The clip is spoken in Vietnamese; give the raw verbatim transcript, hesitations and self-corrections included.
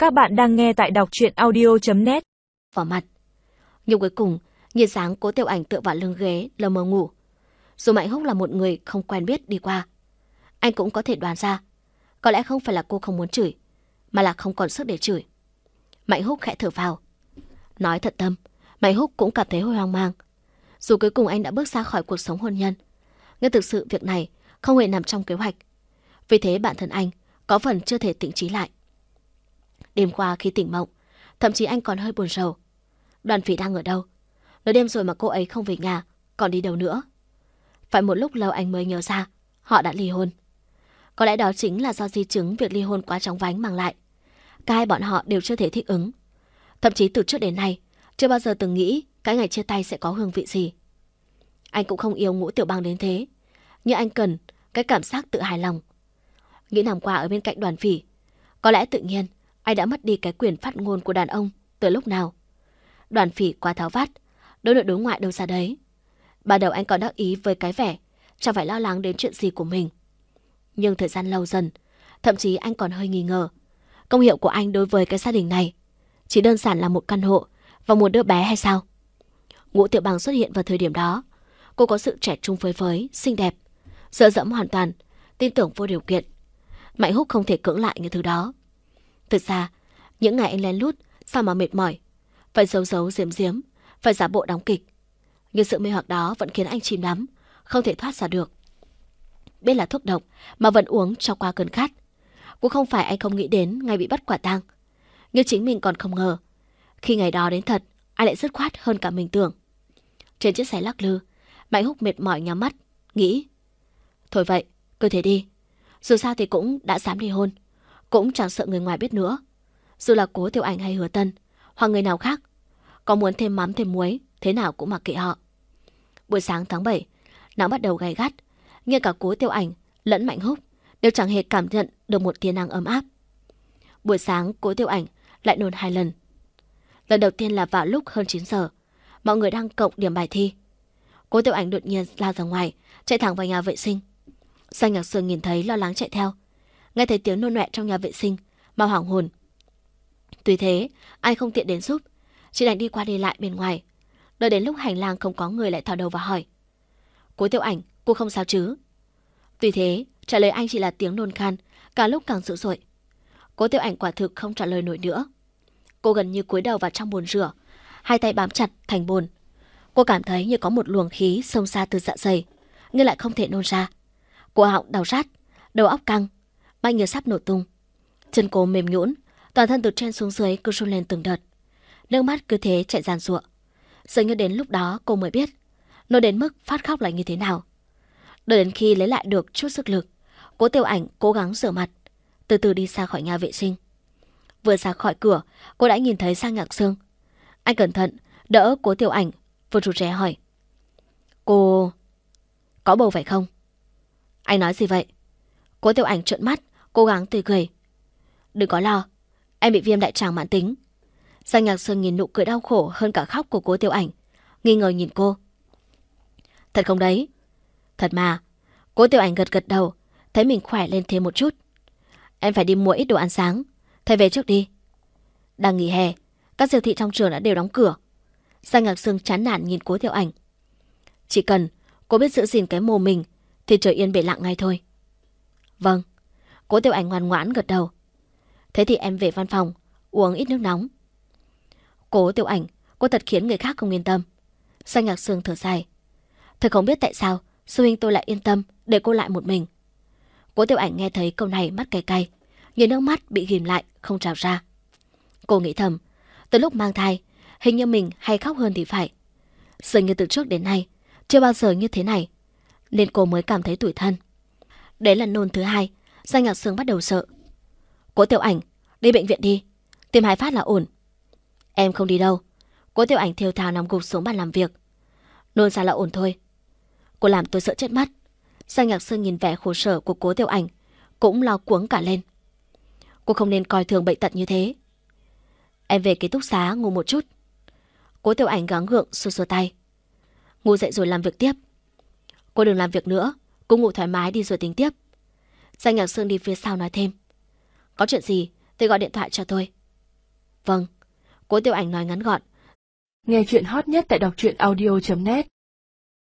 Các bạn đang nghe tại đọc truyện audio chấm net. Vào mặt. Nhưng cuối cùng, nhìn sáng Cố Tiểu Ảnh tựa vào lưng ghế, lờ mờ ngủ. Dù Mạnh Húc là một người không quen biết đi qua, anh cũng có thể đoán ra. Có lẽ không phải là cô không muốn chửi, mà là không còn sức để chửi. Mạnh Húc khẽ thở phào. Nói thật tâm, Mạnh Húc cũng cảm thấy hơi hoang mang. Dù cuối cùng anh đã bước ra khỏi cuộc sống hôn nhân, nhưng thực sự việc này không hề nằm trong kế hoạch. Vì thế bản thân anh có phần chưa thể tỉnh trí lại. Đêm qua khi tỉnh mộng, thậm chí anh còn hơi buồn rầu. Đoàn Phỉ đang ở đâu? Nửa đêm rồi mà cô ấy không về nhà, còn đi đâu nữa? Phải một lúc lâu anh mới nhớ ra, họ đã ly hôn. Có lẽ đó chính là do di chứng việc ly hôn quá chóng vánh mang lại. Cả hai bọn họ đều chưa thể thích ứng. Thậm chí từ trước đến nay, chưa bao giờ từng nghĩ cái ngày chia tay sẽ có hương vị gì. Anh cũng không yêu Ngũ Tiểu Bang đến thế, nhưng anh cần cái cảm giác tự hài lòng. Nghĩ năm qua ở bên cạnh Đoàn Phỉ, có lẽ tự nhiên anh đã mất đi cái quyền phát ngôn của đàn ông từ lúc nào. Đoàn Phỉ quá tháo vát, đối nội đối ngoại đâu ra đấy. Ban đầu anh còn đắc ý với cái vẻ chẳng phải lo lắng đến chuyện gì của mình. Nhưng thời gian lâu dần, thậm chí anh còn hơi nghi ngờ công hiệu của anh đối với cái gia đình này chỉ đơn giản là một căn hộ và một đứa bé hay sao? Ngũ Tiểu Bang xuất hiện vào thời điểm đó. Cô có sự trẻ trung phơi phới, xinh đẹp, dựa dẫm hoàn toàn, tin tưởng vô điều kiện. Mạnh Húc không thể cưỡng lại những thứ đó. Thực ra, những ngày anh lén lút sao mà mệt mỏi, phải giấu giấu giếm giếm, phải giả bộ đóng kịch. Nhưng sự mê hoặc đó vẫn khiến anh chìm đắm, không thể thoát ra được. Biết là thuốc độc mà vẫn uống cho qua cơn khát. Cũng không phải anh không nghĩ đến ngày bị bắt quả tang, nhưng chính mình còn không ngờ khi ngày đó đến thật, anh lại dứt khoát hơn cả mình tưởng. Trên chiếc xe lắc lư, Mạnh Húc mệt mỏi nhắm mắt, nghĩ: thôi vậy, cứ thế đi. Dù sao thì cũng đã dám ly hôn, cũng chẳng sợ người ngoài biết nữa. Dù là Cố Tiểu Ảnh hay Hứa Tân, hoặc người nào khác, có muốn thêm mắm thêm muối, thế nào cũng mặc kệ họ. Buổi sáng tháng bảy, nắng bắt đầu gay gắt, ngay cả Cố Tiểu Ảnh lẫn Mạnh Húc đều chẳng hề cảm nhận được một tia nắng ấm áp. Buổi sáng Cố Tiểu Ảnh lại nôn hai lần. Lần đầu tiên là vào lúc hơn chín giờ, mọi người đang cộng điểm bài thi. Cố Tiểu Ảnh đột nhiên lao ra ngoài, chạy thẳng vào nhà vệ sinh. Giang Nhạc Sương nhìn thấy lo lắng chạy theo, nghe thấy tiếng nôn ọe trong nhà vệ sinh mà hoảng hồn. Tuy thế, ai không tiện đến giúp, chỉ đành đi qua đi lại bên ngoài. Đợi đến lúc hành lang không có người lại thò đầu vào hỏi: Cố Tiểu Ảnh, cô không sao chứ? Tuy thế, trả lời anh chỉ là tiếng nôn khan, càng lúc càng dữ dội. Cố Tiểu Ảnh quả thực không trả lời nổi nữa. Cô gần như cúi đầu vào trong bồn rửa, hai tay bám chặt thành bồn. Cô cảm thấy như có một luồng khí xông ra từ dạ dày, nhưng lại không thể nôn ra. Cổ họng đau rát, đầu óc căng, mạnh như sắp nổ tung. Chân cô mềm nhũn, toàn thân từ trên xuống dưới cứ run lên từng đợt. Nước mắt cứ thế chạy giàn giụa. Dường như đến lúc đó cô mới biết nôn đến mức phát khóc là như thế nào. Đợi đến khi lấy lại được chút sức lực, Cố Tiểu Ảnh cố gắng rửa mặt, từ từ đi ra khỏi nhà vệ sinh. Vừa ra khỏi cửa, cô đã nhìn thấy Giang Nhạc Sương. Anh cẩn thận đỡ Cố Tiểu Ảnh, vừa rụt rè hỏi: Cô có bầu phải không? Anh nói gì vậy? Cố Tiểu Ảnh trợn mắt, cố gắng tươi cười: Đừng có lo, em bị viêm đại tràng mãn tính. Giang Nhạc Sương nhìn nụ cười đau khổ hơn cả khóc của Cố Tiểu Ảnh, nghi ngờ nhìn cô: Thật không đấy? Thật mà. Cố Tiểu Ảnh gật gật đầu, thấy mình khỏe lên thêm một chút. Em phải đi mua ít đồ ăn sáng, thầy về trước đi. Đang nghỉ hè, các siêu thị trong trường đã đều đóng cửa. Giang Nhạc Sương chán nản nhìn Cố Tiểu Ảnh. Chỉ cần cô biết giữ gìn cái mồm mình thì trời yên bể lặng ngay thôi. Vâng. Cố Tiểu Ảnh ngoan ngoãn gật đầu. Thế thì em về văn phòng uống ít nước nóng. Cố Tiểu Ảnh, cô thật khiến người khác không yên tâm. Giang Nhạc Sương thở dài. Thật không biết tại sao sư huynh tôi lại yên tâm để cô lại một mình. Cố Tiểu Ảnh nghe thấy câu này mắt cay cay, nhìn nước mắt bị ghim lại không trào ra. Cô nghĩ thầm, từ lúc mang thai hình như mình hay khóc hơn thì phải. Dường như từ trước đến nay chưa bao giờ như thế này, nên cô mới cảm thấy tủi thân. Đấy là nôn thứ hai, Giang Nhạc Sương bắt đầu sợ. Cố Tiểu Ảnh, đi bệnh viện đi, tìm hai phát là ổn. Em không đi đâu. Cố Tiểu Ảnh thều thào nằm gục xuống bàn làm việc. Nôn ra là ổn thôi. Cô làm tôi sợ chết mất. Giang Nhạc Sương nhìn vẻ khổ sở của Cố Tiểu Ảnh, cũng lo cuống cả lên. Cô không nên coi thường bệnh tật như thế. Em về ký túc xá ngủ một chút. Cố Tiểu Ảnh gắng gượng xua xua tay. Ngủ dậy rồi làm việc tiếp. Cô đừng làm việc nữa, cô ngủ thoải mái đi rồi tính tiếp. Giang Nhạc Sương đi phía sau nói thêm. Có chuyện gì thì gọi điện thoại cho tôi. Vâng, Cố Tiểu Ảnh nói ngắn gọn. Nghe chuyện hot nhất tại đọc truyện audio chấm net